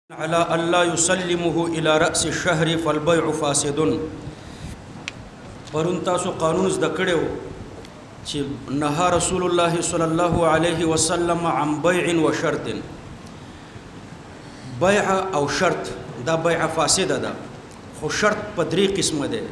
على الله يسلمه الى راس الشهر فالبيع فاسد. پرون تاسو قانون زده کړو چې نهى رسول الله صلى الله عليه وسلم عن بيع وشرط. بيع او شرط دا بيع فاسده ده، خو شرط په درې قسمه ده.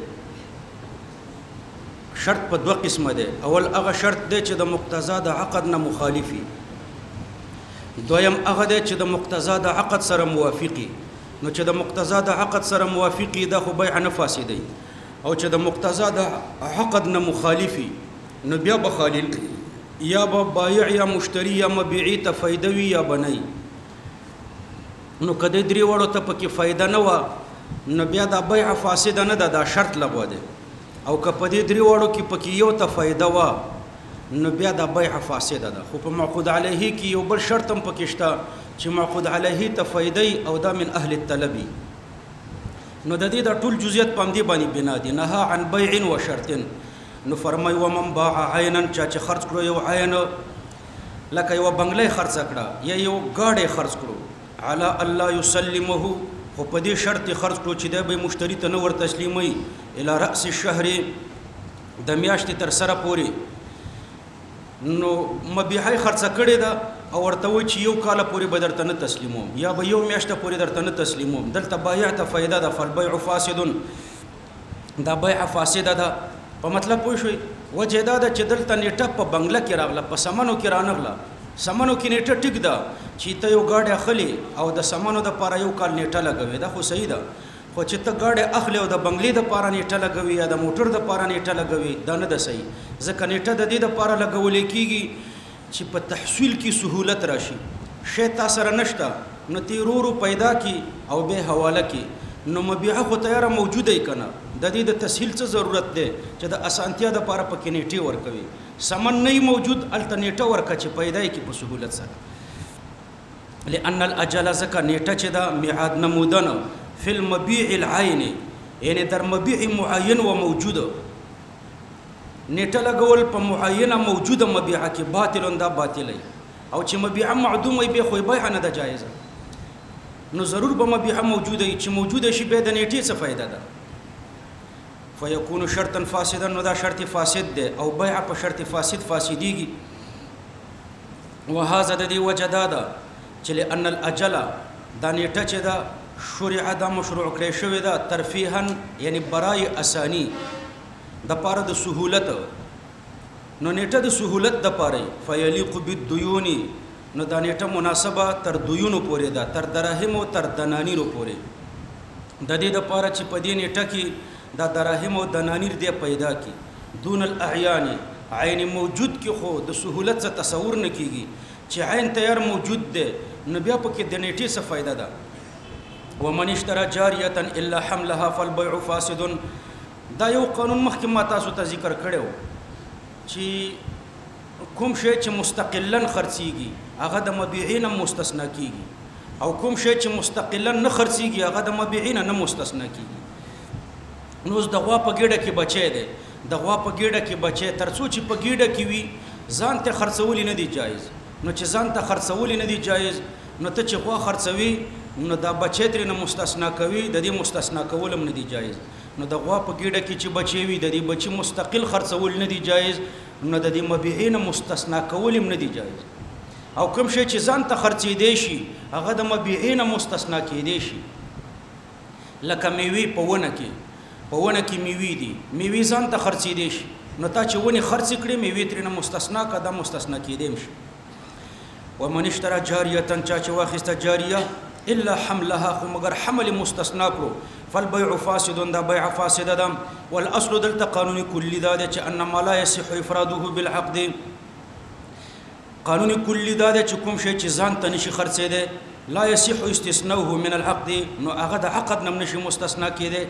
شرط په دوه قسمه ده. اول هغه شرط دی چې د مقتضا د عقد نه مخالفي، دویم هغه دی چې د مقتضا د عقد سره موافقي. نو چې د مقتضا د عقد سره موافقي دا خو بیع نه فاسدي، او چې د مقتضا د عقد نه مخالفي نو بیا به خالل یا به بایع یا مشتری یا مبيعي ته فائدہ وي یا بنئ. نو کله درې وړو ته پکې فائدہ نه و نو بیا دا بیع فاسد نه ده، دا شرط لغوه ده. او که په دې درې وړو کې پکې یو ته فائدہ و نو بیا دا بیع فاسده ده. خو په معقود علیه کې یو بل شرط هم پکې شته چې معقود علیه ته فائدې او دا من اهل الطلب. نو د دې د ټول جزئیات په دې باندې بنا دي. نهى عن بيع وشرط. نو فرمای ومن باع عینا، چې خرج کړو یو عین، لکه یو بنگله خرڅ کړه یا یو گاډي خرڅ کړو، علی الله یسلمه، خو په دې شرط خرڅ کړو چې د به مشتری ته نو ور تسلیمي الی راس الشهر، د میاشتې تر سره پوري. نو مبيعي خرڅ کړي دا او ورته و چې یو کال پورې به درته نه تسلیموم یا به یو میاشته پورې درته نه تسلیموم، دلته بایع ته فائدہ ده. فالبيع فاسد، دا بیع فاسده ده. په مطلب پوه شئ؟ وجه دا ده چې دلته نیټه په بنگله کې راغله، په سمنو کې رانغله. سمنو کې نیټه ټیک ده چې ته یو گاډي اخلي او د سمنو د پاره یو کال نیټه لګوي، دا خو صحیح ده. خو چې ته گاډي اخلي او د بنگلې د پاره نیټه لګوي یا د موټر د پاره نیټه لګوي، دا نه ده صحیح. ځکه نیټه د دې د پاره لګول کېږي چې په تحصیل کې سهولت راشي. شی تا سره نشته نو تیرورو پیدا کی او به حواله کی، نو مبيعه خو تیاره موجوده ای کنه. د دې د تسهیل څه ضرورت ده چې د اسانتیا د پاره پکې نیټه ورکوي. سمن نه موجود الته نیټه ورکه چې پیدا کی په سهولت سره. لأن الاجل زکه نیټه چې دا میعاد نمودنه فی المبيع العین، یعنی در مبيع معین و موجوده. نیټه لګول په معینه موجوده مبيعه کې باطل دا باطلای، او چې مبيعه معدومه به خو بیع نه ده جایزه. نو ضرور به مبيعه موجوده چې موجوده شي به د نیټې څه فائدہ ده. فیکون شرطا فاسدا، نو دا شرط فاسد ده او بیع په شرط فاسد فاسدیږي. وهذا د دې وجه دا ده چې لأن الاجل دا نیټه چې دا شرع دا مشروع کړی شوی دا ترفیحا، یعنی برای اسانی د پاره د سهولت. نو نیټه د سهولت د پاره فیلیق بالدیون، نو دا نیټه مناسبه تر دیونو پورې ده، تر دراهم او تر دنانیرو پورې. د دې د پاره چې په دې نیټه کې دا دراهم او دنانیر دی پیدا کی. دون الاعیان، عین موجود کې خو د سهولت څخه تصور نه کیږي چې عین تیار موجود ده، نو بیا پکې د نیټې څه فائدہ ده. ومن اشترى جاریه الا حملها فالبيع فاسد. دا یو قانون مخکې ما تاسو ته ذکر کړو چې کوم شی چې مستقلا خرڅيږي هغه د مبيعين مستثنا کیږي، او کوم شی چې مستقلا نه خرڅيږي هغه د مبيعين نه مستثنا کیږي. نو د غوا په ګډه کې بچي دي، د غوا په ګډه کې بچي ترڅو چې په ګډه کې وي ځان ته خرڅول نه دي جایز. نو چې ځان ته خرڅول نه دي جایز، نو ته چې غوا خرڅوي نو دا بچی ترې نه مستثنا کوي، د دې مستثنا کول هم نه دي جایز. نو د غوا په ګډه کې چې بچی وي د دې بچی مستقل خرڅول نه دي جایز، نو د دې مبيعين مستثنا کول هم نه دي جایز. او کوم شی چې ځان ته خرڅې دی شي هغه د مبيعين مستثنا کېدی شي. لکه میوه په ونه کې، په ونه کې میوه دي، میوه ځان ته خرڅې دی شي، نو تا چې ونه خرڅ کړې میوه ترې نه مستثنا کړه، دا مستثنا کېدی شي. ومن اشترى جاریه، چې واخسته جاریه الا حملها، خو مگر حمل مستثنا کړو، فالبيع فاسد، دا بیع فاسده ده. والاصل دلته قانوني کلی دا ده چې ان ما لا يصح افراده بالعقد. قانوني کلی دا ده چې کوم شی چې ځان ته نشي خرڅې ده لا يصح استثناؤه من العقد، نو هغه د عقد نه نشي مستثنا کېده.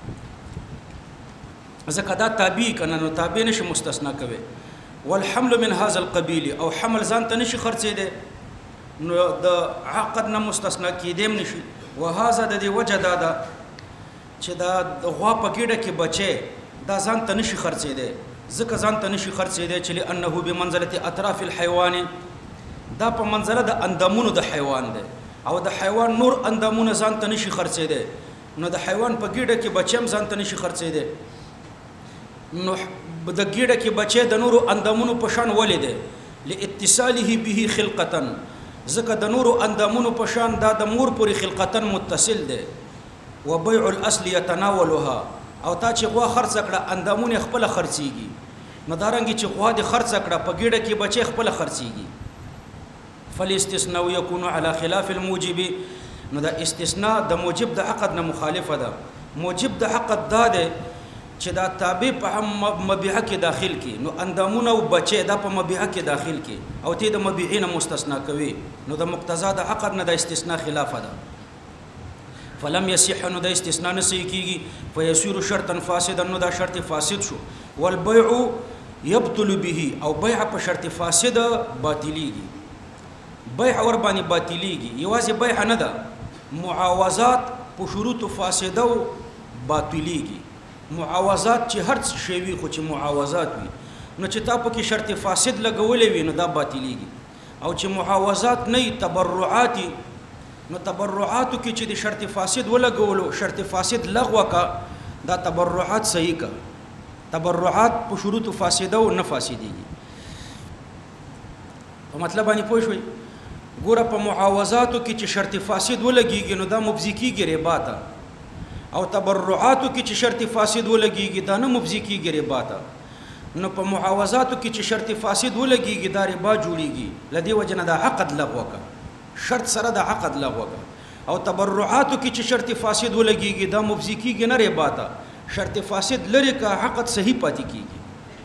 ځکه دا تابع کنه، نو تابع نشي مستثنا کوي. والحمل من هذا القبيل، او حمل ځان ته نشي خرڅې ده نو د عقد نه مستثنا کېدم نشي. وهذا د دې وجه دا ده چې دا د غوا په ګډه کې بچي دا ځان ته نشي خرڅې ده، ځکه ځان ته نشي خرڅې ده چې لانه بمنزله اطراف الحيوان، دا په منزله د اندامونو د حیوان ده. او د حیوان نور اندامونه ځان ته نشي خرڅېدی نو د حیوان په ګیډه کې بچی هم ځان ته نشي خرڅېدی نو د ګیډه کې بچی د نورو اندامونو په شان ولې دی لاتصاله به خلقتا ځکه د نورو اندامونو په شان دا د مور پورې خلقتا متصل دی وبيع الاصل يتناولها او تا چې غوا خرڅ کړه اندامونه خپل خرڅيږي نو دارنګي چې غوا د خرڅ کړه په ګیډه کې بچي خپل خرڅيږي فالاستثناء يكون على خلاف الموجب نو دا استثناء د موجب د عقد نه مخالفه ده موجب د عقد دا ده چې دا تابع په مبيعه کې داخل کی نو اندامونه او بچي دا په مبيعه کې داخل کی او ته د مبيعين مستثنا کوي نو د مقتضا د عقد نه د استثناء خلاف ده فلم يصح نو د استثناء نه صحیح کیږي فيصير شرطا فاسدا نو دا شرط فاسد شو والبيع يبطل به او بيع په شرط فاسد باطليږي بيع ور باندې باطليږي یوازې بيع نه ده معاوضات په شروط فاسده باطليږي معاوضات چې هر څه شی وي خو چې معاوضات وي نو چې تا په کې شرط فاسد لګولې وي نو دا باطليږي او چې معاوضات نه تبرعات نو تبرعاتو کې چې د شرط فاسد ولګولو شرط فاسد لغوه کا دا تبرعات صحیح کا تبرعات په شروط فاسده او نه فاسديږي په مطلب باندې پوه شئ ګوره په معاوضاتو کې چې شرط فاسد ولګيږي نو دا مبذي کیږي ربا ته او تبرعاتو کې چې شرط فاسد ولګيږي دا نه مبذي کیږي ربا ته نو په معاوضاتو کې چې شرط فاسد ولګيږي دا ربا جوړيږي لدی وجنه دا عقد لغوه کا شرط سره د عقد لغوه کا او تبرعاتو کې چې شرط فاسد ولګيږي دا مبذي کیږي نه ربا ته شرط فاسد لري کا عقد صحیح پاتې کیږي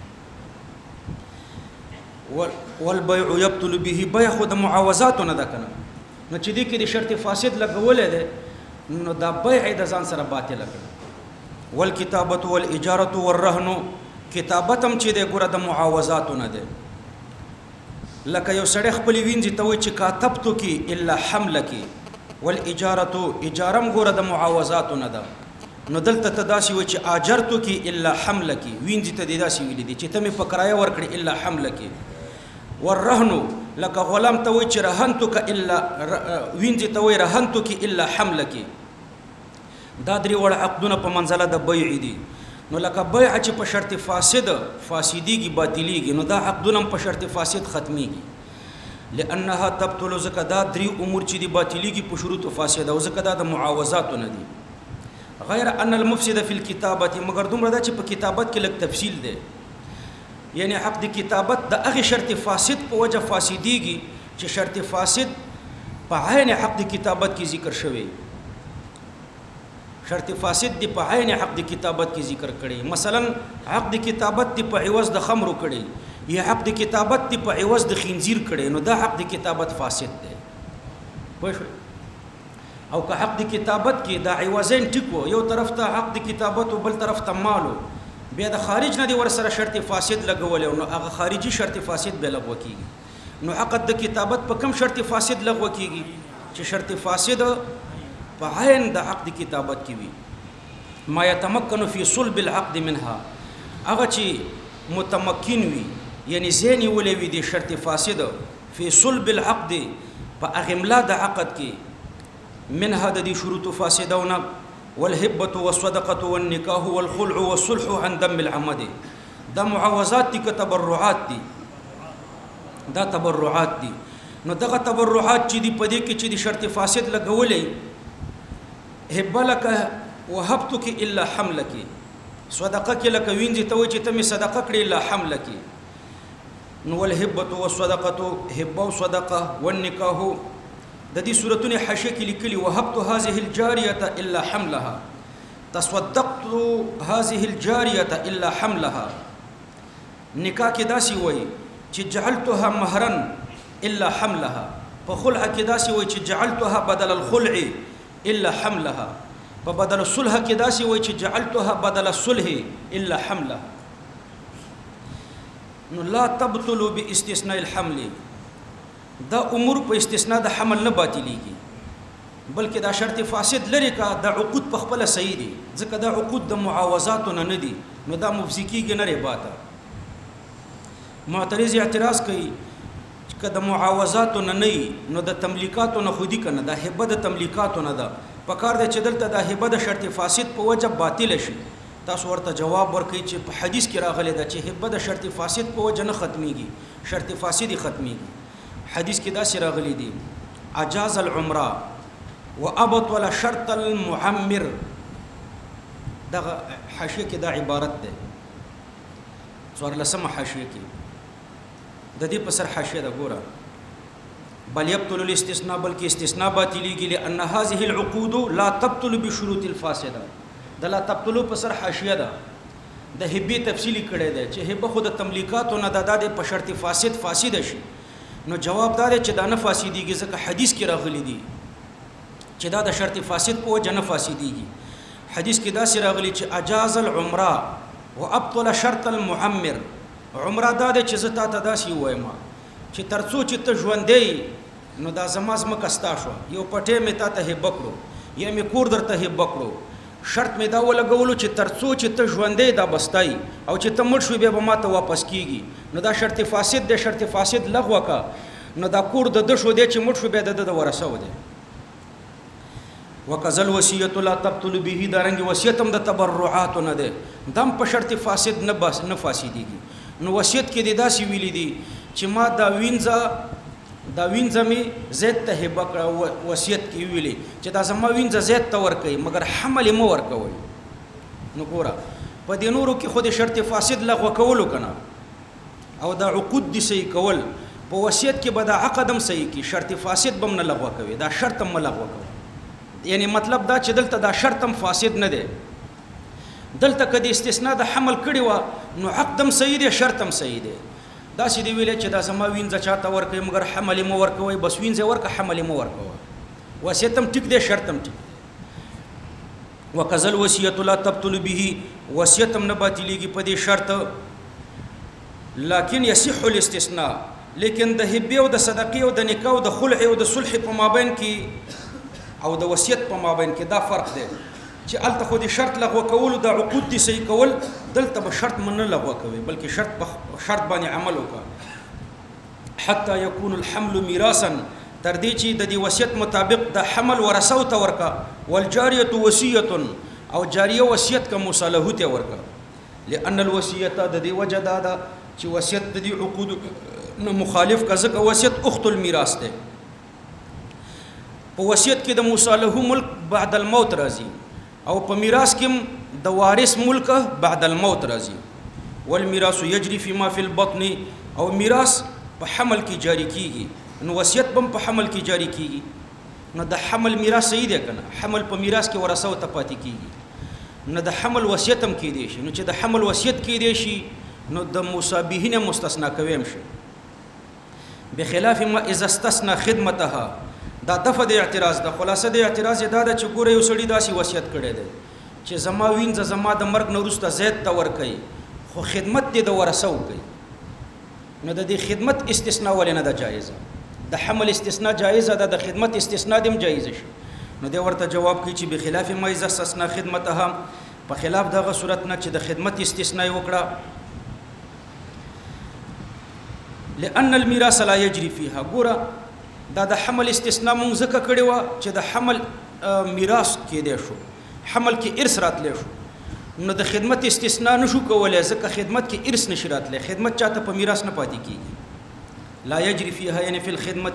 والبيع يبطل به بيع خود معاوضات نه ده کنه نو چې دې کې د شرط فاسد لګولې ده نو دا بيع د ځان سره باطل کړه والکتابه والاجاره والرهن کتابت هم چې د ګره د معاوضات نه ده لکه یو سړی خپل وینځي ته وي چې کاتبتو کې الا حملک والاجاره اجارم ګره د معاوضات نه ده نو دلته تداسي وي چې اجرتو کې الا حملک وینځي ته داسي ویل دي چې ته مې په کرایه ورکړې الا حملک والرهن لك غلام توي چې رهنتک الا وینځي توي رهنتک الا حملک دا درې وړ عقدونه په منزله د بيع دي نو لکه بيع چې په شرط فاسد فاسديږي باطليږي نو دا عقدونه په شرط فاسد ختميږي لانها تبطل زکه دا درې امور چې دي باطليږي په شروط فاسد او زکه دا د معاوضات نه دي غیر ان المفسد في الكتابه مگر دومره دا چې په کتابت کې لږ تفصیل ده یعنی حق د کتابت د هغه شرط فاسد په وجه فاسديږي چې شرط فاسد په عین حق د کتابت کې ذکر شوی شرط فاسد دی په عین حق د کتابت کې ذکر کړي مثلا حق د کتابت دی په عوض د خمر کړي یا حق د کتابت دی په عوض د خنزیر کړي نو دا حق د کتابت فاسد دی پوه شئ او که حق د کتابت کې دا عوضین ټکو یو طرف ته حق د کتابت او بل طرف ته مالو بیا د خارج نه دی ور سره شرط فاسد لګول نو هغه خارجي شرط فاسد به لغوه کیږي نو عقد د کتابت په کم شرط فاسد لغوه کیږي چې شرط فاسد په عین د عقد کتابت کې وي ما يتمكن في صلب العقد منها هغه چې متمکن وي یعنی زینی ولې وي د شرط فاسد في صلب العقد په اغملا د عقد کې منها د شروط فاسدونه والهبه والصدقه والنكاح والخلع والصلح عن دم العمد دا معاوضات دي كتبرعات دي دا تبرعات دي نو دغه تبرعات چې دي پدې کې چې دي شرط فاسد لګولې هبه لك وهبتك الا حملك صدقه کې لك وینځي ته چې ته می صدقه کړې الا حملك نو والهبه والصدقه هبه وصدقه والنكاح د دې سورتونه حاشیه کې لیکلي وهبت هذه الجاريه الا حملها تصدقت هذه الجاريه الا حملها نکاح کې داسي وای چې جعلتها مهرا الا حملها په خلع کې داسي وای چې جعلتها بدل الخلع الا حملها په بدل الصلح کې داسي وای چې جعلتها بدل الصلح الا حملها نو لا تبطل باستثناء الحمل دا امور په استثناء د حمل نه باطليږي بلکې دا شرط فاسد لري کا د عقود په خپل صحیح دي ځکه دا عقود د معاوضات نه دي نو دا مفسکیږي نه رباته معترض اعتراض کوي که د معاوضاتو نه نه نو د تملیکاتو نه خودي کنه د هبه د تملیکاتو نه ده په کار دی چې دلته د هبه د شرط فاسد په وجه باطل شي تاسو ورته جواب ورکړئ چې په حدیث کې راغلی ده چې هبه د شرط فاسد په وجه نه ختمیږي شرط فاسد ختمیږي حدیث کې داسې راغلی دی اجاز العمره وابطل شرط المعمر دغه حاشیه کې دا عبارت ده څوارلسمه حاشیه کې د دې په سر حاشیه ده ګوره بل يبطل الاستثناء بلکې استثناء باطلېږي لأن هذه العقود لا تبطل بشروط الفاسده د لا تبطل په سر حاشیه ده د هبې تفصیلی کړی دی چې هبه خو د تملیکاتو نه د په شرط فاسد شي نو جواب دا دی چې دا نه فاسدېږي ځکه حدیث کې راغلی دی چې دا د شرط فاسد په وجه نه فاسدېږي حدیث کې داسې راغلی چې اجاز العمره وابطل شرط المعمر عمره دا دی چې زه تا ته داسې ووایم چې تر څو چې ته ژوندی نو دا زما ځمکه ستا شوه یو پټی مې تا ته هبه کړو یا مې کور درته هبه کړو شرط مې دا ولګولو چې تر څو چې ته ژوندی دا بستای او چې ته مړ شوې بیا به ما ته واپس کیږي نو دا شرط فاسد دی شرط فاسد لغوه که نو دا کور د ده شو دی چې مړ شو بیا د ده د ورثه و دی وکذا الوصیت لا تبطل به دارنګ وصیت هم د تبرعاتو نه دی دم په شرط فاسد نه فاسدېږي نو وصیت کې د داسې ویلي دي چې ما دا وینځه مې زید ته هبه کړه وصیت کې ویلي چې دا زما وینځه زید ته ورکوي مګر حمل یې مه ورکوئ نو ګوره په دې نورو کې خو د شرط فاسد لغوه کولو که نه او دا عقود دي صحیح کول په وصیت کې به دا عقد هم صحیح کړي شرط فاسد به هم نه لغوه کوي دا شرط هم مه لغوه کوي یعنی مطلب دا چې دلته دا شرط هم فاسد نه دی دلته که د استثناء د حمل کړي وه نو عقد هم صحیح دی شرط هم صحیح دی داسې دی ویلی چې دا زما وینځه چاته ورکوي مګر حمل یې مه ورکوئ بس وینځه ورکه حمل یې مه ورکوه وصیت هم ټیک دی شرط هم ټیک وکذا الوصیت لا تبطل به وصیت هم نه باطلېږي په دې شرط لکن یصح الاستثناء لیکن د هبې او د صدقې او د نکاح او د خلع او د صلح په مابین کې او د وصیت په مابین کې دا فرق دی چې الته خو د شرط لغوه کولو د عقود دي صحیح کول دلته به شرط من نه لغوه کوي بلکې شرط باندې عمل وکړه حتی یکون الحمل میراثا تر دې چې د دې وصیت مطابق د حمل ورثو ته ورکړه والجاریه وصیه او جاریه وصیت کا مصالحه ته ورکړه لأن الوصیه د دې وجه دا ده چې وصیت د دې عقود نه مخالف کا ځکه وصیت اخت المیراث ده په وصیت کې د مصالحه ملک بعد الموت راځي او په میراث کې د وارث ملک بعد الموت راځي والمیراث یجری فيما في البطن او میراث په حمل کې جاری کیږي نو وصیت هم په حمل کې جاری کیږي نو د حمل میراث صحیح دی کنه حمل په میراث کې ورثه ته پاتې کیږي نو د حمل وصیت هم کې دی شي نو چې د حمل وصیت کې دی شي نو د مصابهین مستثنا کوي شي بخلاف ما اذا استثنى خدمتها دا دفع د اعتراض د خلاصه د اعتراض دا د چې ګوره یو سړی داسې وصیت کړی دی چې زما وینځه زما د مرګ نه وروسته زید ته ورکوي خو خدمت دې د ورثه وکوي نو د دې خدمت استثناء ولې نه ده جایزه د حمل استثناء جایزه ده د خدمت استثناء دې هم جایزه شي نو دې ورته جواب کوي چې بخلاف ما اذا استثنى خدمتها په خلاف دغه صورت نه چې د خدمت استثناء وکړه لأن الميراث لا يجري فيها ګوره دا د حمل استثناء مونږ ځکه کړی وه چې د حمل میراث کېدی شو حمل کې ارث راتلی شو نو د خدمت استثناء نشو کولی ځکه خدمت کې ارث نشي راتلی خدمت چاته په میراث نه پاتې کېږي لا یجري فيها یعنی فی الخدمت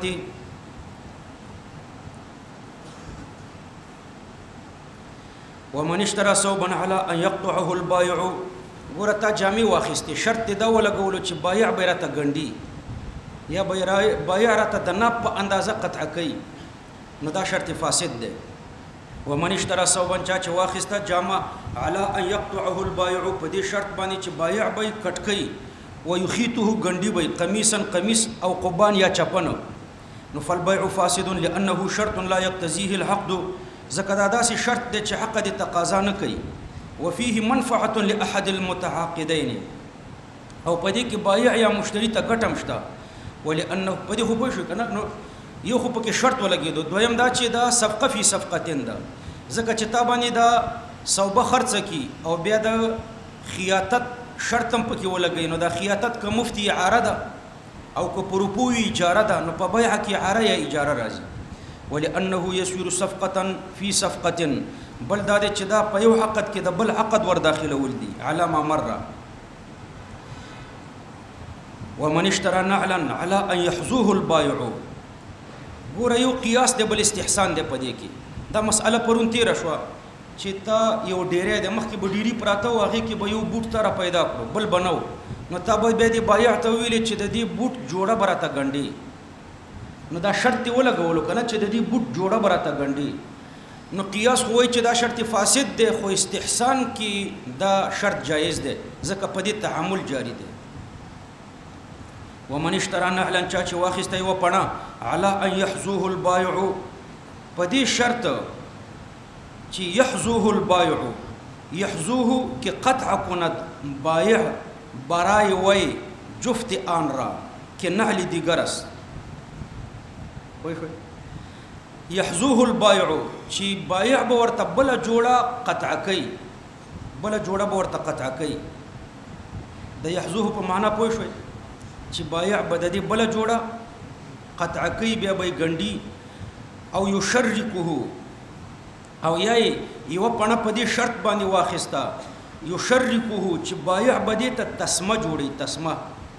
ومن اشترى ثوبا على ان يقطعه البائع ګوره تا جامې واخیستې شرط دا ولګولو چې بایع به راته ګنډي یا بایع راته د ناب په اندازه قطع کوي نو دا شرط فاسد دی ومن اشترى ثوبا چا چې واخیسته جامه على ان يقطعه البائع په دې شرط باندې چې بایع به کټ کوي ويخيطه ګنډي به قمیصا قمیص او قبان یا چپن نو فالبيع فاسد لانه شرط لا يقتضيه العقد ځکه دا داسې شرط دی چې حق د تقاضا نه کوي وفيه منفعه لاحد المتعاقدين او په دې کې بایع یا مشتری ته ګټه شته ولانه په دې خو به شو کنه نو یو خو پکې شرط ولګېدو دویم دا چې دا صفقه فی صفقتین ده ځکه چې تا باندې دا صوبه خرڅه کی او بیا د خیاطت شرط هم پکې ولګي نو دا خیاطت که مفتی اعاره ده او که په روپو اجاره ده نو په بیع کې عاره یا اجاره راځي ولانه يسير صفقه في صفقه بل دا چې دا په یو عقد کې د بل عقد ور داخله ول دي علامه مره ومن اشترى نعلا على ان يحظوه البائع ګوره یو قیاس دی بل استحسان دی په دې کې دا مسأله پرون تیر شو چې تا یو ډیره د مخ کې بډيري پراته او هغه کې به یو بوت تر پیدا کړو بل بنو نو تا به د بایع ته ویل چې د دې بوت جوړه براته غنډي نو دا شرط ولګولو کنه چې د دې بوت جوړه براته غنډي نو قیاس وای چې دا شرط فاسد دی خو استحسان کې دا شرط جایز دی ځکه په دې تعامل جاری دی ومن اشترى نعلا چا چې واخسته یو پڼه على ان يحظوه البائع په دې شرط چې يحظوه البائع يحظوه کې قطع کند بائع برای وای جفت آن را کې نعل دی ګرس وای يحظوه البائع چې بائع به ورته بل جوړه قطع کوي بل جوړه به ورته قطع کوي د يحظوه په معنا پوه شئ چې بایع بددي بل جوړه قطع کوي بیا به ګنډي او یشرکه او یای یو پڼه په دې شرط باندې واخستا یشرکه چې بایع بدې ته تسمه جوړي تسمه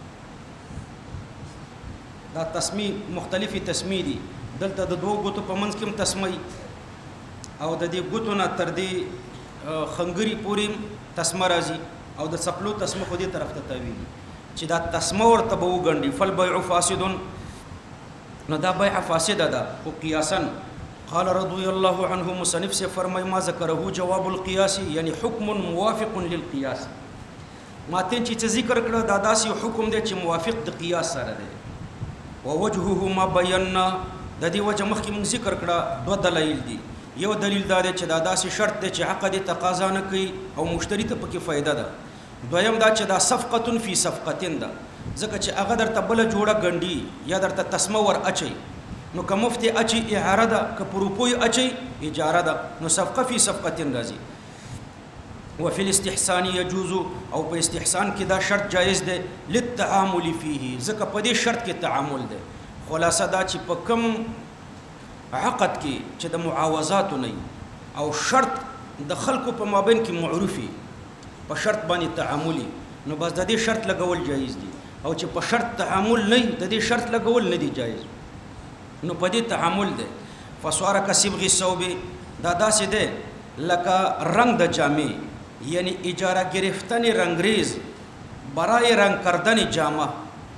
دا تسمی مختلفي تسمی دي دلته د دوه ګوتو په منځ کې تسمه او د دې ګوتو نه تر دې خنګري پورې تسمه راځي او د سپلو تسمه خو دې طرف ته تاویږي چې دا تسمه ورته به وګڼي فالبيع فاسد نو دا بیع فاسده ده او قیاسا قال رضي الله عنه مصنف سے فرمای ما ذکره جواب القياس یعنی حکم موافق للقياس ما تین چې ذکر کړه دا داسې حکم دی چې موافق د قیاس سره دی ووجهه ما بينا د دې وجه مخکې موږ ذکر کړه دوه دلایل دي یو دلیل دا دی چې دا داسې شرط دی چې عقد تقاضا نه کوي او مشتری ته پکې فائدہ ده دویم دا چې دا صفقه فی صفقه ده ځکه چې هغه درته بل جوړه غنډي یا درته تسمه ور اچي نو که مفتی اچي اعاره ده که پروپوي اچي اجاره ده نو صفقه فی صفقه راځي وفي الاستحسان يجوز او په استحسان کې دا شرط جایز ده للتعامل فيه ځکه په دې شرط کې تعامل ده خلاصه دا چې په کم عقد کې چې د معاوضات نه او شرط د خلکو په مابین کې معروفي په شرط باندې تعاملي نو بس د دې شرط لګول جایز دي او چې په شرط تعامل نه د دې شرط لګول نه دي جایز نو په دې تعامل ده فسواره کسبغ الثوب دا داسې ده لکه رنگ د جامې یعنی اجاره گرفتن رنگریز برای رنگ کردن جامه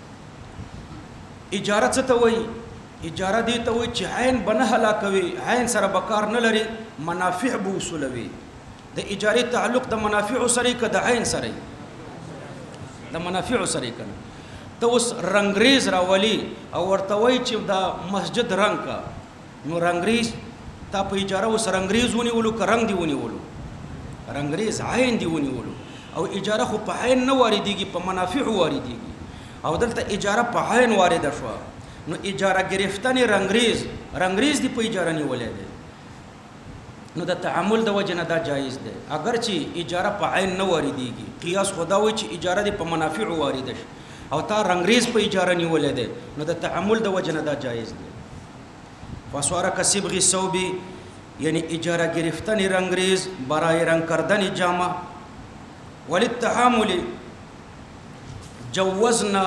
اجاره څه ته وایي اجاره دې ته وایي چې عین بنه هلاکوي عین سره بکار نه لري منافع به وصولوي د اجاره تعلق د منافع سره کې د عین سره د منافع سره کنه ته اوس رنگریز راولي او ورته وایي چې دا مسجد رنگ کا نو رنگریز تا په اجاره اوس رنگریز ونیولو که رنگ دی ونیولو رنگریز عین دی ونیولو او اجاره خو په عین نه واردېږي په منافع واردېږي او دلته اجاره په عین وارده شو نو اجاره گرفتن رنگریز دی په اجاره نیولې ده نو د تعامل د وجه نه دا جایز ده اگر چې اجاره په عین نه واردېږي قیاس خدا وایي چې اجاره دی په منافع وارده شي او تا رنگریز په اجاره نیولې ده نو د تعامل د وجه نه دا جایز ده فسواره کسبغ الثوب یعنی اجاره گرفتن رنگریز برای رنگ کردن جامه وللتعامل جوزنا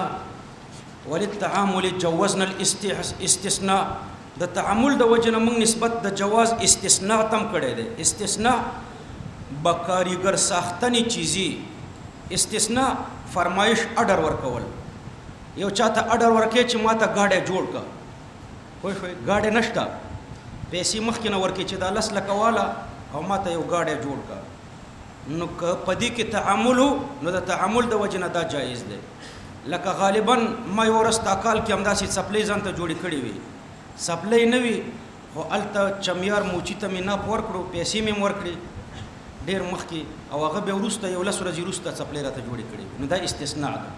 الاستثناء د تعامل د وجه نه موږ نسبت د جواز استثناء تم کړی دی استثناء بکاریګر ساختنی چیزی استثناء فرمایش اډر ورکول یو چاته اډر ورکې چې ماته گاډه جوړ کا وای گاډه نشتا پیسې مخکې نه ورکې چې دا لس لکه والا او ماته یو گاډه جوړ کا نو پدې کې تعامل نو د تعامل د وجه نه دا جایز دی لکه غالبا ما یو ورستا کال کې همداسې سپلې ځان ته جوړې کړې وي سپلې نه وي خو الته چمیار موچی ته مې نه پور کړو پیسې مې ورکړې ډېر مخکې او هغه به وروسته یو لس ورځې وروسته سپلې راته جوړې کړې نو دا استثناء ده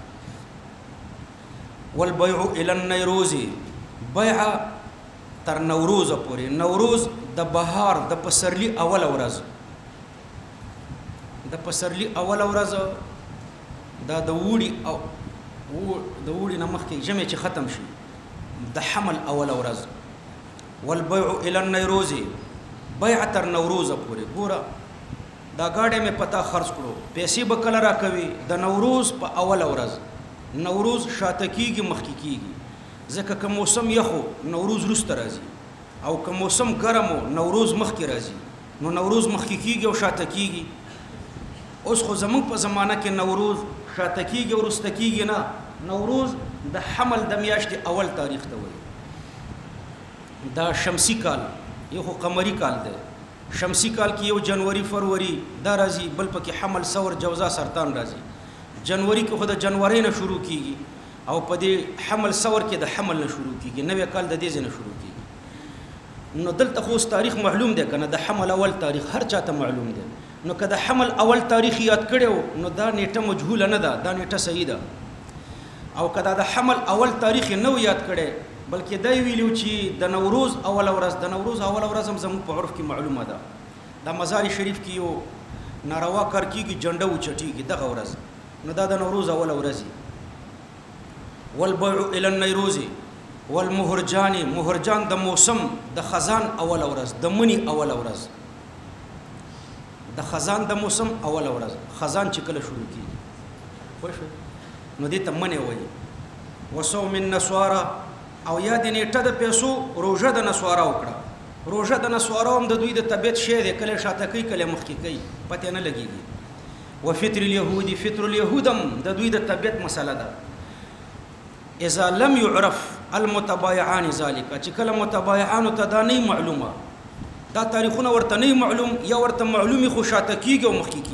والبيع الى النيروز بيع تر نوروز پورې نوروز د بهار د پسرلی اول ورځ د پسرلی اول ورځ دا د د وړي نه مخکې ژمی چې ختم شي د حمل اوله ورځ والبيع الى النيروز بیع تر نوروزه پورې ګوره دا گاډی مې پتا خرڅ کړو پیسې به کله راکوي د نوروز په اوله ورځ نوروز شاته کېږي مخکې کېږي ځکه که موسم یخو نوروز وروسته راځي او که موسم ګرمو نوروز مخکې راځي نو نوروز مخکې کېږي او شاته کېږي اوس خو زموږ په زمانه کې نوروز شاته کېږي وروسته کېږي نه نوروز د حمل د میاشتې اول تاریخ ته وایي دا شمسی کال یو خو قمری کال دی شمسی کال کې یو جنوري فروری دا راځي بل پکې حمل ثور جوزا سرطان راځي جنوري کې خو د جنوري نه شروع کیږي او په دې حمل ثور کې د حمل نه شروع کیږي نوې کال د دې نه شروع کیږي نو دلته خو تاریخ معلوم دی کنه د حمل اول تاریخ هر چاته معلوم دی نو که د حمل اول تاریخ یاد کړو نو دا نیټه مجهوله نه ده دا نیټه صحیح ده او که د حمل اول تاریخ نو یاد کړي بلکې دا ویلو چې د نوروز اول ورځ د نوروز اول ورځ هم زموږ په عرف کې معلومه ده د مزار شریف کې یو ناروا کار کېږي جنډه اوچتېږي دغه ورځ نو دا د نوروز اول ورځ والبيع الى النيروز والمهرجان مهرجان د موسم د خزان اول ورځ د منی اول ورځ د خزان د موسم اول ورځ خزان چې کله شروع کېږي خوښ نو دې ته منی وایي وصوم النسوارا او یا د نیټه د پیسو روژه د نسوارا وکړه روژه د نسوارا هم د دوی د طبیعت شی دی کله شاته کوي کله مخکې کوي پته نه لګېږي وفطر اليهود فطر اليهود هم د دوی د طبیعت مسله ده اذا لم يعرف المتبايعان ذلك چې کله متبايعانو ته دا نه معلومه دا تاریخونه ورته نه معلوم یا ورته معلومي خو شاته کېږي او مخکې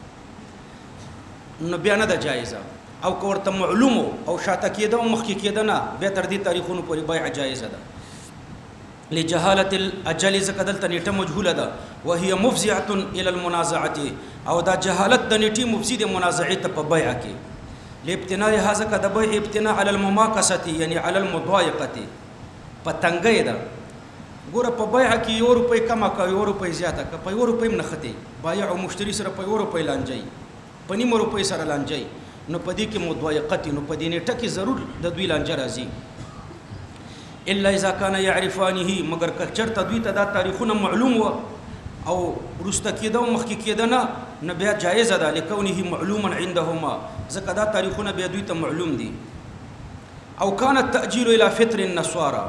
کېږي نو بیا نه ده جایزه او که ورته معلومو او شاته کېده او مخکې کېده نه بیا تر دې تاریخونو پورې بیع جایزه ده لجهالة الاجل ځکه دلته نیټه مجهوله ده وهي مفزعة الى المنازعه او دا جهالت د نیټې مفزي د منازعې ته په بیع کې لابتناء هذا که د بیع ابتناء على المماکسه یعنی على المضايقه په تنګۍ ده ګوره په بیع کې یو روپۍ کمه که یو روپۍ زیاته که په یو روپۍ هم نښتې بایع او مشتري سره په یو روپۍ لانجئ په نیمه روپۍ سره لانجئ نو پدې کې مضایقت نو پدې نیټه کې ضرور د دوی لانجه راځي الا اذا كان يعرفانه مگر که چرته دوی ته دا تاریخونه معلوم و او ورسته کېده او مخکې کېده نه بیا جایزه ده لکونه معلوما عندهما ځکه دا تاریخونه بیا دوی ته معلوم دي او كان التأجيل الى فطر النسوارا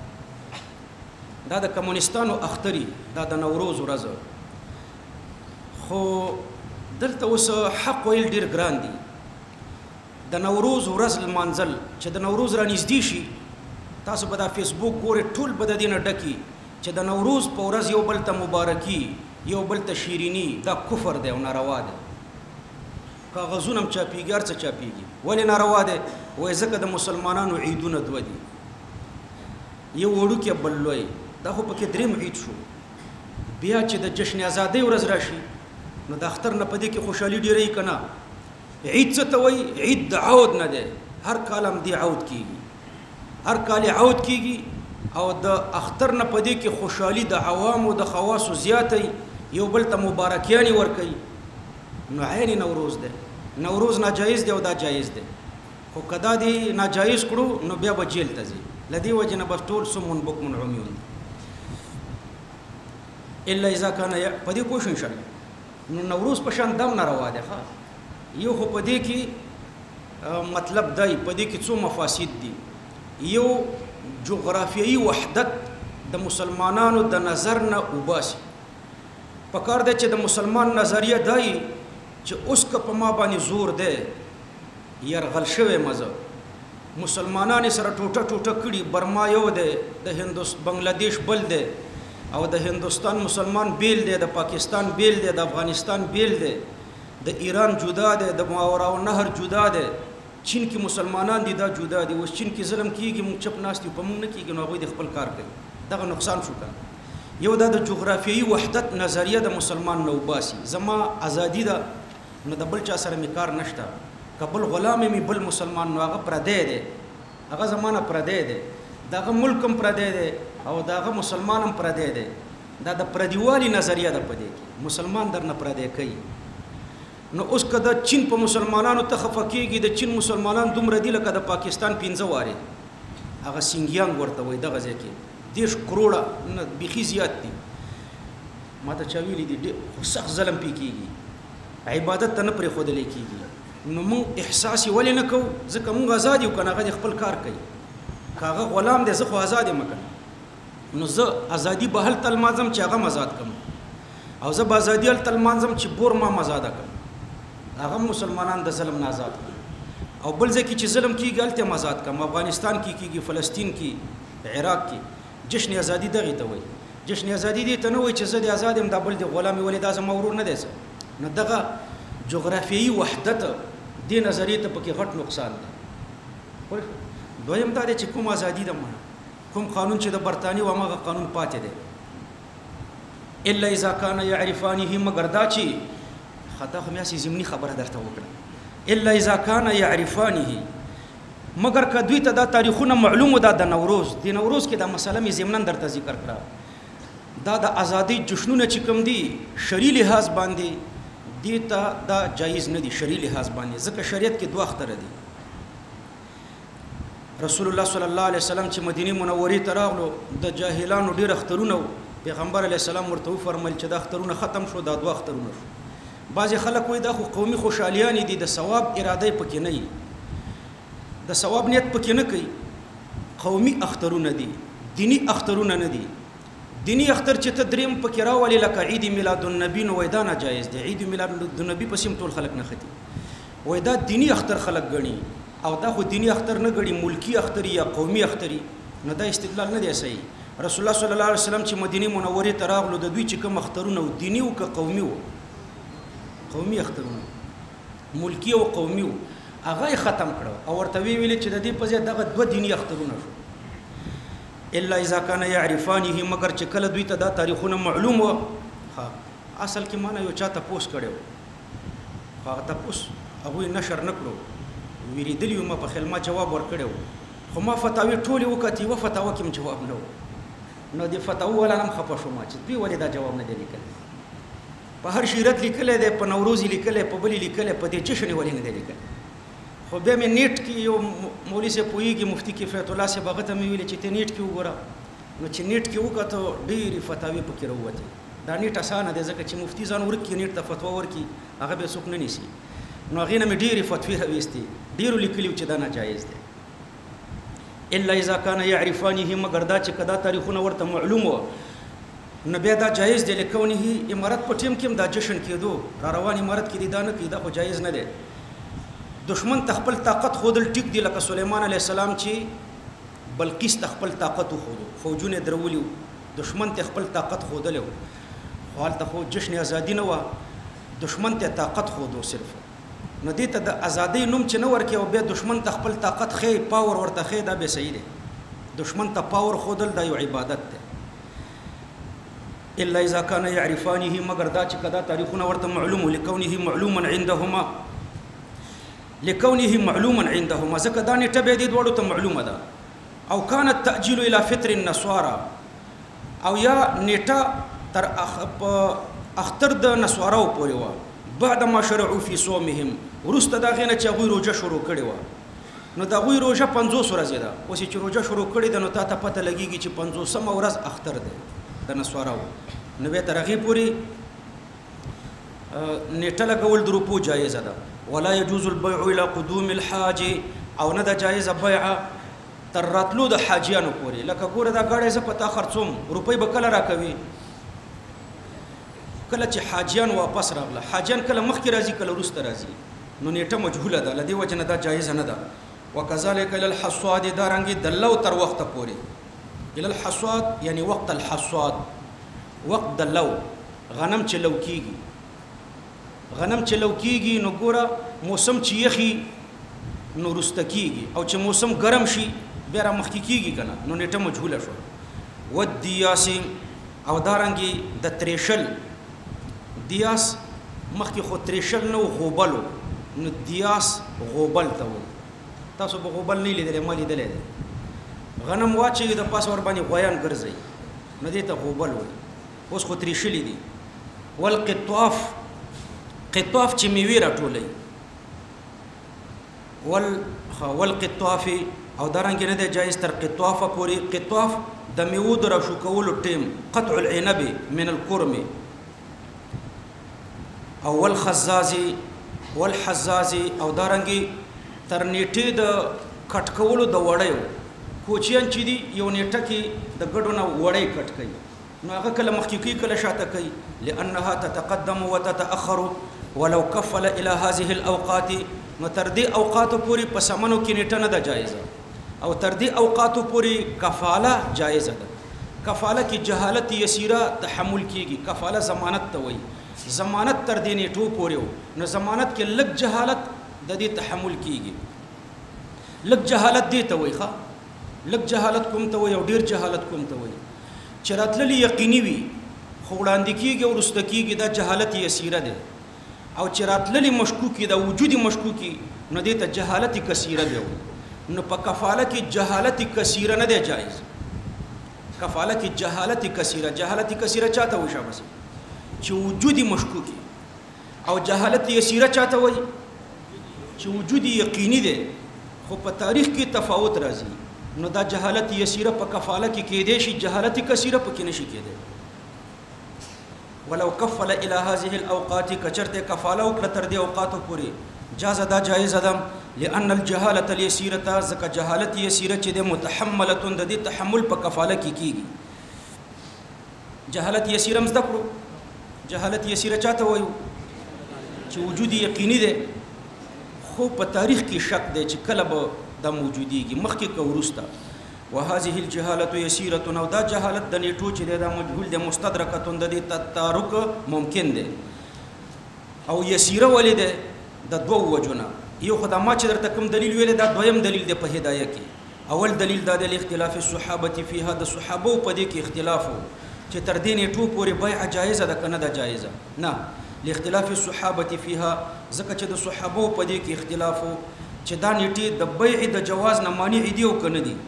دا د کمونستانو اختری دا د نوروز ورځ خو دلته اوس حق ویل ډیر ګران دي د نوروز ورځ لمانځل چې د نوروز را نږدې شي تاسو به دا فیسبوک ګورئ ټول به د دې نه ډکي چې د نوروز په ورځ یو بل ته مبارکي یو بل ته شیریني دا کفر دی او ناروا دی کاغذونه هم چاپېږي هر څه چاپېږي ولې ناروا دی وایي ځکه د مسلمانانو عیدونه دوه دي یو وړوکی بل لوی دا خو پکې درېم عید شو بیا چې د جشن ازادۍ ورځ راشي نو د اختر نه په دې کې خوشحالي ډېره که نه عید څه ته وایي عید د عود نه دی هر کال هم دی عود کېږي هر کال عود کېږي او د اختر نه په دې کې خوشحالي د عوامو د خواصو زیاتی یو بل ته مبارکیانې ورکوي نو عین نوروز دی نوروز ناجایز دی او دا جایز دی خو که دا دی ناجایز کړو نو بیا به جیل ته ځي له دې وجې نه بس ټول سمون بکمن عمیون الا اذا كان په دې پوه شو انشاءالله نو نوروز په شان دم ناروا دی ښه یو خو په دې کې مطلب دی په دې کې څو مفاسد دي یو جغرافیایي وحدت د مسلمانانو د نظر نه وباسي پکار دی چې د مسلمان نظریه دی چې اوس که په ما باندې زور دی یرغل شوی مزه مسلمانان سره ټوټه ټوټه کړي برما یو دی د بنگلاديش بل دی او د هندوستان مسلمان بیل دی د پاکستان بیل دی د افغانستان بیل دی د ایران جدا دی د ماورا النهر جدا دی چین کې مسلمانان دي دا جدا دي اوس چین کې ظلم کیږي موږ چپ ناست یو په موږ نه کیږي نو هغوی د خپل کار کوي دغه نقصان شو کنه یو دا د جغرافیایي وحدت نظریه د مسلمان نه وباسي زما ازادي ده نو د بل چا سره مې کار نشته که بل غلام مې بل مسلمان نو هغه پردی دی هغه زمانه پردی دی دغه ملک هم پردی دی او دغه مسلمان هم پردی دی دا د پردیوالي نظریه ده په دې کې مسلمان درنه پردی کوي نو اوس که د چین په مسلمانانو ته خفه کېږي د چین مسلمانان دومره دي لکه د پاکستان 15 وارې هغه سینګیانګ ورته وایي دغه ځای کې 10 کروڑه نه بیخي زیات دي ما ته چا ویلي دي ډېر سخت ظلم پې کېږي عبادت ته نه پرېښودلی کېږي نو موږ احساس یې ولې نه کوو ځکه موږ ازاد یو که نه هغه د خپل کار کوي که هغه غلام دی زه خو ازاد یم که نو زه ازادي به هلته لمانځم چې هغه م ازاد کړم او زه به ازادي هلته لمانځم چې بور ما ازاده کړم هغه مسلمانان د ظلم نه آزاد کړم او بل ځای کې چې ظلم کېږي هلته م آزاد کړم افغانستان کې کېږي فلسطین کې عراق کې جشن ازادي دغې ته وایي جشن ازادي دې ته نه وایي چې زه د ازاد یم دا بل د غلام ولې دا زما ورور نه دی نو دغه جغرافیایي وحدت دې نظریې ته پکې غټ نقصان دی دویم دا دی چې کوم ازادي ده کوم قانون چې د برطانیې و هماغه قانون پاتې دی الا اذا کان یعرفانه مگر دا چې خطا خو مې ضمني خبره درته وکړه الا اذا کان یعرفانه مگر که دوی ته دا تاریخونه معلومه ده د نوروز د نوروز کې دا مسله مې ضمناً درته ذکر کړه دا د ازادۍ جشنونه چې کوم دي شرعي لحاظ باندې دې ته دا جایز نه دي شرعي لحاظ باندې ځکه شریعت کې دوه اختره دي رسول الله صلی الله علیه وسلم چې مدینه منورې ته راغلو د جاهلانو ډېر اخترونه پیغمبر علیه السلام ورته وفرمایل چې دا اخترونه ختم شو دا دوه اخترونه شو بعضې خلک وایي دا خو قومي خوشحالیانې دي د ثواب اراده یې پکې نه وي د ثواب نیت پکې نه کوي قومي اخترونه دي دینی اخترونه نه دي دینی اختر چې ته دریم پکې راولې لکه عید میلاد النبی نو وایي دا ناجایز دی عید میلاد النبی پسې هم ټول خلک نه ختي وایي دا دینی اختر خلک ګڼي او دا خو دینی اختر نه ګڼي ملکی اختر یا قومي اختر نو دا استدلال نه دی صحیح رسول الله صلی الله علیه وسلم چې مدینه منورې ته راغلو د دوی چې کوم اخترونه دینی او که قومي وو قومي اخترونه ملکی او قومي وو هغه ختم کړو او ورته ویل چې د دې په ځای دغه دوه دینی اخترونه شو الا اذا كان يعرفانه مگر چې کله دوی ته دا تاریخونه معلوم و اصل کې معنی یو چا تپوس کړو هغه تپوس هغه نشر نکړو ویریدلی ما په خلما جواب ورکړو خو ما فتاوی ټولې وکړې و فتاوا کې جواب نه نو د فتاوا ولا نم خپه شو ما چې دوی ولې دا جواب نه دی لیکل په هر شیرت لیکل دی په نوروز لیکل په بلی لیکل په دې جشن ولې نه دی لیکل خو بیا مې نیټ کې یو مولوي صاحب پوهېږي مفتي کفایت الله صاحب هغه ته مې ویلې چې ته نیټ کې وګوره نو چې نیټ کې وکتو ډېرې فتاوې پکې راووتې دا نیټ اسانه دی ځکه چې مفتي ځان ورکړي نیټ ته فتوا ورکړي هغه بیا څوک نه نیسي نو هغې نه مې ډېرې فتوې راویستې ډېرو لیکلي چې دا ناجایز دی الا اذا كان يعرفانه مگر دا چې که دا تاریخونه ورته معلوم و نو بیا دا جایز دی لکونه امارت په ټیم کې هم دا جشن کېدو را روان امارت کې دی دا نه کوي دا خو جایز نه دی دشمن ته خپل طاقت خودل ټیک دی لکه سلیمان علیه السلام چې بلقیس ته خپل طاقت وښودو فوجونه درولي دشمن ته خپل طاقت ښودلی و خو هلته خو جشن ازادي نه وه دشمن ته طاقت ښودو صرف نو دې ته د ازادۍ نوم چې نه ورکړي او بیا دشمن ته خپل طاقت ښیي پاور ورته ښیي دا بیا صحیح دی دشمن ته پاور ښودل دا یو عبادت دی الا اذا كان يعرفانه مگر دا چې کدا تاریخونه ورته معلوم لکونه معلوما عندهما لكونه معلوما عندهما ځکه دا نیټه به دې دواړو ته معلومه ده او كان التأجيل الى فطر النصارى او یا نیټه تر اختر د نصاراو پورې وه بعد ما شرعوا في صومهم وروسته د هغې نه چې هغوی روژه شروع کړې وه نو د هغوی روژه 50 ورځې ده اوس چې روژه شروع کړې ده نو تا ته پته لګېږي چې 50مه ورځ اختر دی د نصاراو نو بیا تر هغې پورې نیټه لګول د روپو جایزه ده ولا يجوز البيع الى قدوم الحاج او نه د جایزه بیع تر راتلو د حاجیانو پورې لکه ګوره دا ګاډی زه په تا خرڅوم روپۍ به کله راکوي کله چې حاجیان واپس راغله حاجیان کله مخکې راځي کله وروسته راځي نو نیټه مجهوله ده له دې وجه نه دا جایزه نه ده وکذلک الى الحصاد دارنګې د لو تر وخته پورې الى الحصاد یعنی وقت الحصاد وقت د لو غنم چې لو کېږي غنم چې لو کېږي نو ګوره موسم چې یخي نو وروسته کېږي او چې موسم ګرم شي بیا را مخکې کېږي که نه نو نیټه مجهوله شوه والدیاس او دارنګې د تریشل دیاس مخکې خو تریشل نه و غوبل نو دیاس غوبل ته وایي تاسو به غوبل نه لیدلی ما لیدلی دی غنم واچوي د پاسه ورباندې غویان ګرځوي نو دې ته غوبل وایي اوس خو تریشلي دي والقطاف قطاف چې میوې راټولوي والقطاف او دارنګ نه دی جایز تر قطافه پورې. قطاف د میوو د راشو کولو ټیم، قطع العنب من الكرم. او والخزاز او دارنګ تر نیټې د کټ کولو د وړیو. کوچیان چې دي یو نیټه کې د ګډو نه وړی کټ کوي، نو هغه کله مخکې کوي کله شاته کوي، لانها تتقدم وتتاخر ولو کفل الى هذه الاوقات. نو تر دې اوقاتو پورې په سمنو کې نیټه نه ده جایزه، او تر دې اوقاتو پورې کفاله جایزه ده. کفاله کې جهالت یسیره تحمل کیږي. کفاله ضمانت ته وایي، ضمانت تر دې نیټو پورې و، نو ضمانت کې لږ جهالت د دې تحمل کیږي. لږ جهالت دې ته وایي، ښه لږ جهالت کوم ته وایي او ډېر جهالت کوم ته وایي. چې راتللی یقیني وي خو وړاندې کېږي او وروسته کېږي، دا جهالت یسیره دی. او چې راتللی مشکوکي دا وجودي مشکوکي، نو دې ته جهالت کثیره دی. نو په کفاله کې جهالت کثیره نه دی جایز. کفاله کې جهالت کثیره، جهالت کثیره چاته وایي شابه چې وجودي مشکوکي، او جهالت یسیره چاته وایي چې وجودي یقیني دی خو په تاریخ کې تفاوت راځي. نو دا جهالت یسیره په کفاله کې کېدې شي، جهالت کثیره پکې نشي کېدی. ولو کفل الى هذه الاوقات، کچرته کفاله وکړه تر دې اوقاتو پورې، جاز دا جایز ده. لان الجهاله اليسيره، ځکه جهالت یسیره چې د متحمله د دې تحمل په کفاله کې کیږي. جهالت یسیره مزد کړو. جهالت یسیره چاته وایو چې وجود یقیني دی خو په تاریخ کې شک دی چې کله به دا موجودیږي، مخکې که وروسته. وهذه الجهاله يسيره، او دا جهالت د نیټو چې دا مجهول دی، مستدرکه د دې تدارک ممکن دی. او یسیره ولې ده؟ د دوه وجونه. یو خدای ما چې درته کوم دلیل ویل دا دویم دلیل دی په هدايه کې. اول دلیل دا د اختلاف الصحابه فيها، د صحابه په دې کې اختلاف چې تر دې نیټو پورې بیع جایزه ده کنه ده جایزه نه. لاختلاف الصحابه فيها، ځکه چې د صحابه په دې کې اختلاف چې دا نیټې د بیع د جواز نه مانع دي او کنه دي.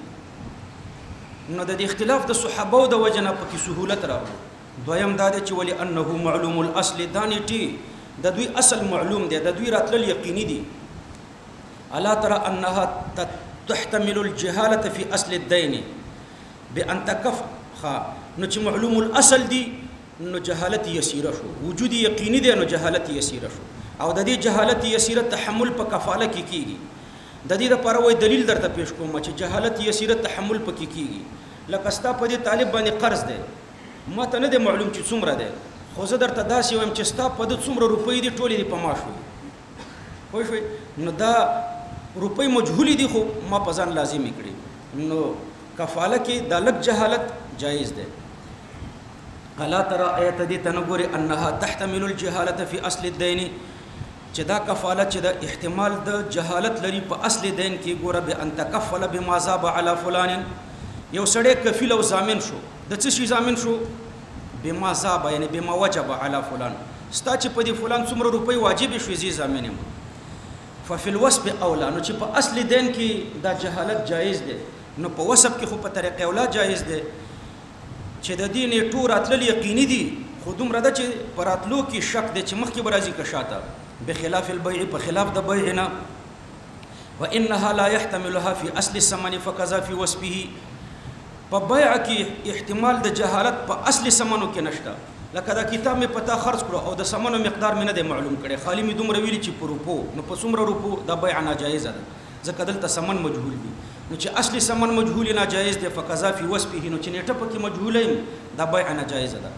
نو د اختلاف د صحابه د وجنه پکې سهولت راوړي. دویم دا دی چې ولی انه معلوم الاصل، دا نیټې د دوی اصل معلوم دی، د دوی راتلل یقیني دي. الا ترى انها تحتمل الجهاله في اصل الدين بان تكف. نو چې معلوم الاصل دی نو جهالت یسیره شو، وجود یقیني دی نو جهالت یسیره شو. او د دې جهالت یسیره تحمل په کفاله کې کیږي. د دې لپاره وای دلیل درته پیش کوم چې جهالت یسیره تحمل پکې کیږي. لکه ستا په دې طالب باندې قرض دی، ما ته نه دی معلوم چې څومره دی، خو زه درته داسې وایم چې ستا په دې څومره روپۍ دي ټولې دي په ما شوي. پوه شوې؟ نو دا روپۍ مجهولې دي خو ما په ځان لازمي کړي. نو کفاله کې دا لږ جهالت جایز دی. الا ترى ایت دې تنګوري انها تحتمل الجهاله في اصل الدين، چې دا کفاله چې د احتمال د جهالت لري په اصل دین کې. ګوره به ان تکفل بما ذاب على فلان، یو سړی کفیل او ضامن شو. د څه شي ضامن شو؟ بما ذاب یعنی بما وجب على فلان. ستا چې په دې فلان څومره روپۍ واجب شوي زی ضامن یم. ففي الوصف اولا، نو چې په اصل دین کې دا جهالت جایز دی، نو په وصف کې خو په طریقې اولا جایز دی چې د دې نیټو راتلل یقیني دي، خو دومره ده چې په راتلو کې شک دی چې مخکې به راځي که شاته. بخلاف البيع، په خلاف د بیع نه. وانها لا يحتملها في اصل الثمن فكذا في وصفه. په بیع کې احتمال د جهالت په اصل ثمنو کې نشته. لکه دا کتاب مې پتا خرڅ کړو او د ثمنو مقدار مې نه دی معلوم کړي، خالی مې دومره ویلي چې په روپو، نو په څومره روپو دا بیع ناجایزه ده، ځکه دلته ثمن مجهول دی. نو چې اصلي ثمن مجهول ناجایز دی، فقضا فی وصفه، نو چې نیټه پکې مجهوله دا بیع ناجایزه ده.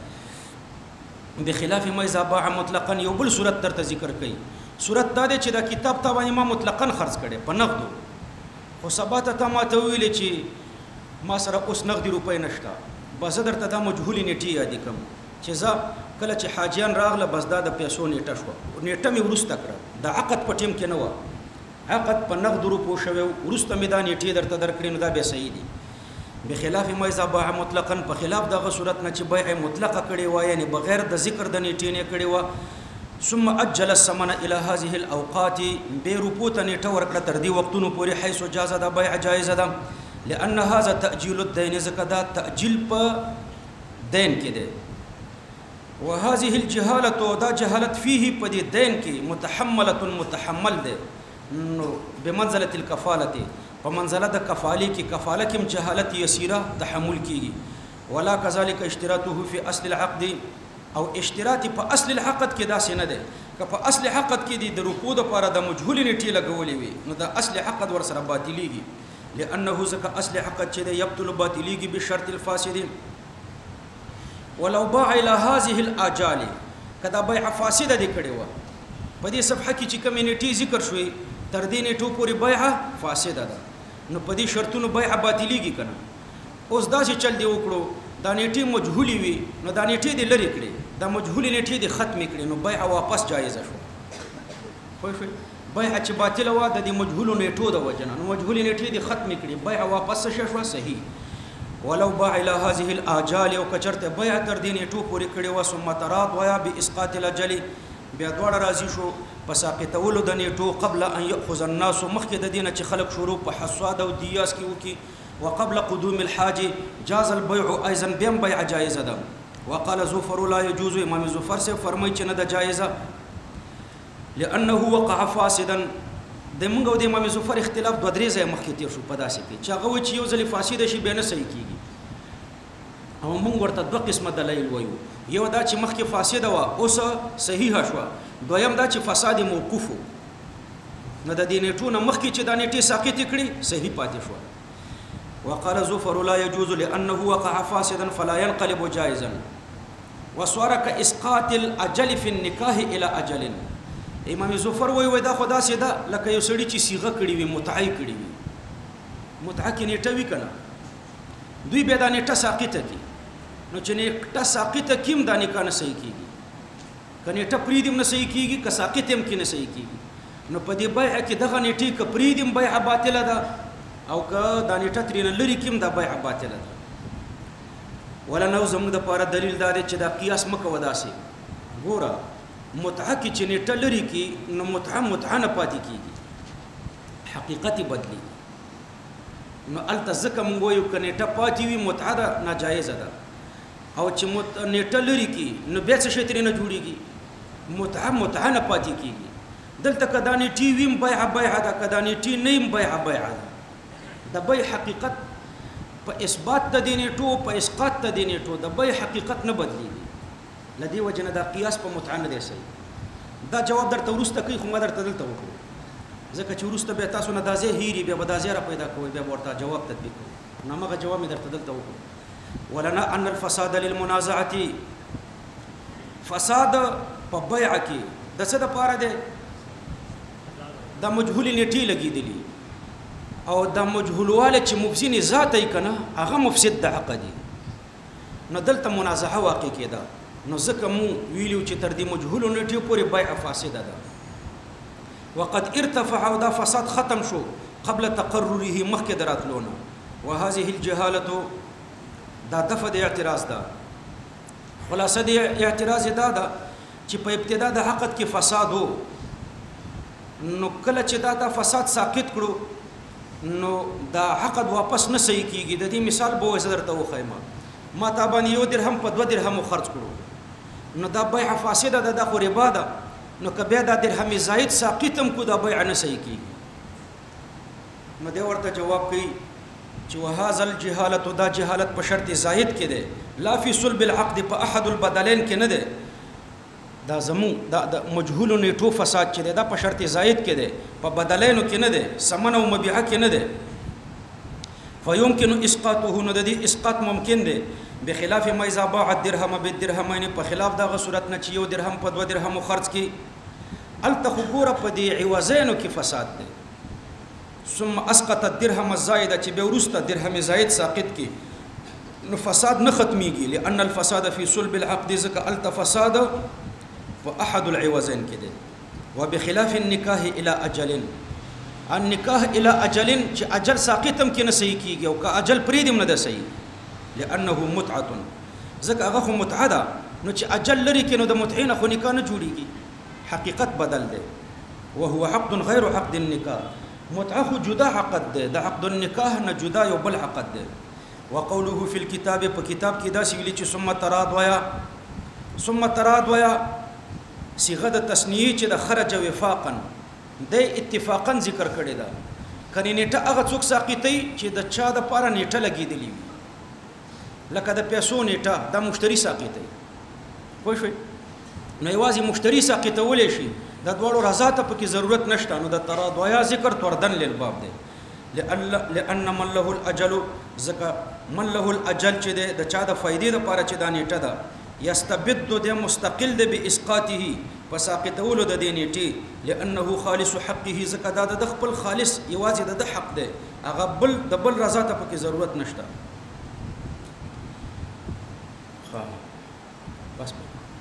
بخلاف ما اذا باع مطلقا، یو بل صورت درته ذکر کړي. صورت دا دی چې دا کتاب تا باندې ما مطلقاً خرڅ کړي په نغدو، خو سبا ته ما ته ویلې چې ما سره اوس نغدي روپۍ نشته، بس درته دا مجهول نیټه یاد کوم چې زه کله چې حاجیان راغله بس دا د پیسو نیټه شو، نیټه مې ورسته کړه. دا عقد په ټیم کې نه و، عقد په نغد روپو شوی، ورسته مې دا نیټه درته درکړې، نو دا به صحیح دي. بخلاف ما اذا باع مطلقا، په خلاف دغه صورت نه چې بیع مطلقه کړي و، یعنی بغیر د ذکر د نیټې نه کړي و. ثم اجل الثمن الى هذه الاوقات، به روپو ته نیټه ورکړه تر دې وختونو پورې حيث جاز دا بیع جایز ده. لان هذا تاجيل الدين، زکه دا تاجيل په دین کې ده. وهذه الجهالة دا جهالت فيه پدې دین کې متحمل ده نو بمنزله الكفاله په منزله د کفاله کې کفاله کې جهالت یسیره تحمل کیږي ولا كذلك اشتراطه في اصل العقد او اشتراط په اصل العقد کې دا څه نه ده که په اصل عقد کې د رکوع د لپاره د مجهول نیټه لګولې وي نو د اصل عقد ور سره باطلېږي لانه ځکه اصل عقد چې یبطل باطلېږي بشرط الفاسد ولو باع الى هذه الاجال کدا بيع فاسده دي کړي و په دې صفحه کې چې کمیونټي ذکر شوی تر دې نیټو پورې بيع فاسده ده نو په دې شرطونو بيع باطلېږي کنه اوس دا چې چل دی وکړو دا نیټه مجهولي وي نو دا نیټه دې لري کړي دا مجهولي نیټه دې ختم کړي نو بيع واپس جایز شو خو بيع چې باطل و د دې مجهول نیټو د وجنه نو مجهولي نیټه دې ختم کړي بيع واپس شو صحیح ولو باع الى هذه الاجال او کچرته بيع تر دې نیټو پورې کړي و ثم تراد ويا باسقاط الاجل بیا دوړه راضي شو پساقطولو د نیټو قبل ان ياخذ الناس مخکې د دینه چې خلق شروع په حسواد او دیاس کې وکي وقبل قدوم الحاج جاز البيع ايضا بهم بيع جائزه ده وقال زفر لا يجوز امام زفر سے فرمای چې نه ده جائزه لانه وقع فاسدا د موږ او د امام زفر اختلاف دوه درې ځای مخکې تیر شو په داسې کې چې هغه چې یو ځل فاسد شي به نه صحیح کیږي او موږ ورته دوه قسمه دلایل وایو یو دا چې مخکې فاسد و اوس صحیح شو دویم دا چې فساد موقوف نه د دې نیټونه مخکې چې د نیټې ساقط کړي صحیح پاتې شو وقال زفر لا يجوز لانه وقع فاسدا فلا ينقلب جائزا وصار كاسقاط الاجل في النكاح الى اجل امام زفر وی دا خدا سیدا لکه یو سړی چې صيغه کړي وي متعی کړي وي متعی کې نیټه وی کنه دوی به دا نیټه ساقطه کی نو چې نیټه ساقطه کیم دا نکاح نه صحیح کیږي کنه نیټه پریدم نه صحیح کیږي که ساقطه هم کې نه صحیح کیږي نو په دې بيع کې دغه نیټه ک پریدم بيع باطله ده او که دا نیټه ترینه لري کیم دا بيع باطله ده ولا نو زموږ د پاره دلیل دا دی چې دا قیاس مکه وداسي ګوره متعه کې چې نیټه لري کې نو متعه نه پاتې کیږي حقیقت بدلی نو التزکه مونږ یو ک نیټه پاتې وي متعه ده ناجایز ده او چې نیټه لري کې نو بیا څه شي ترینه جوړیږي متعه نه پاتې کیږي دلته کدا نیټي ویم بيع ده کدا نیټي نیم بيع ده د بيع حقیقت په اثبات د دینېټو په اسقاط د دینېټو د بيع حقیقت نه بدلیږي لدی وجنه دا قیاس په متعه نه دی صحیح دا جواب درته ورسته کوي خو ما درته دلته وکړو ځکه چې ورسته به تاسو نه دازې هیری به دازې را پیدا کوي به ورته جواب تطبیق کوي نو هغه جواب مې درته دلته وکړو ولنا ان الفساد للمنازعه فساد په بيع کې د څه د پاره ده د مجهول نیټي لګیدلی او د مجهولواله چې مفسد ذات ای کنه هغه مفسد د عقدي نو دلته منازعه واقع کېده نو ځکه مو ویلو چې تر دې مجهول نیټي پورې بيع فاسده ده وقد ارتفع او دا فساد ختم شو قبل تقرره مخک دراتلونه وهذه الجهاله دا دفع د اعتراض ده خلاصه د اعتراض ده چې په ابتدا د عقد کې فساد وو نو کله چې دا فساد ساقط کړو نو دا عقد واپس نه صحیح کیږي د دې مثال به وزرته وخیمه ما تابان یو درهم په 2 درهم خرج کړو نو دا بيع فاسده ده د خو ربا ده نو کبه دا درهم زائد ساقطم کو دا بيع نه صحیح کیږي نو دی ورته جواب کوي چې وهذا الجهاله دا جهالت په شرط زائد کې ده لا فی صلب العقد په احد البدلین کې نه ده دا زمو دا مجهول نیټو فساد چې دا په شرط زائد کې ده په بدلینو کې نه ده سمن او مبيعه کې نه ده فيمكن اسقاطه نو د دې اسقاط ممکن ده بخلاف ما اذا باع الدرهم بالدرهمين په خلاف دغه صورت نه چې یو درهم په 2 درهم خرج کی التخبور په دې عوضینو کې فساد ده ثم اسقط الدرهم الزائد چې به ورسته درهم زائد ساقط کی نو فساد نه ختميږي لان الفساد في صلب العقد ذك التفساد واحد العوضين كده وبخلاف النكاح الى اجل النکاح الى اجل چې اجل ساقطم کې نه صحیح کیږي او که اجل پریدم نه ده صحیح لانه متعه ځکه هغه متعه ده نو چې اجل لري کې نو د متعین خو نکاح نه جوړیږي حقیقت بدل ده وهو عقد غیر عقد النکاح متعه جدا عقد ده د عقد النکاح نه جدا یو بل عقد ده وقوله في الكتاب په کتاب کې دا ویلي چې ثم تراد ويا ثم ترادویا صيغه د تسنیه چې د خرج وفاقا د اتفاقا ذکر کړی دا کني نیټه هغه څوک ساقطي چې د چا د پاره نیټه لګیدلی لکه د پیسو نیټه د مشتری ساقطي پوه شئ نو یوازې مشتری ساقطولې شي د دوړو رضا ته پکې ضرورت نشته نو د ترادویا ذکر توردن للباب دی لأن من له الاجل زکه من له الاجل چې د چا د فائدې لپاره چې دا نیټه ده یستبد د مستقل د باسقاطه فساقطول د دې نیټه لانه خالص حقه زکه دا د خپل خالص یوازې د حق دی هغه بل د بل رضا ته پکې ضرورت نشته بس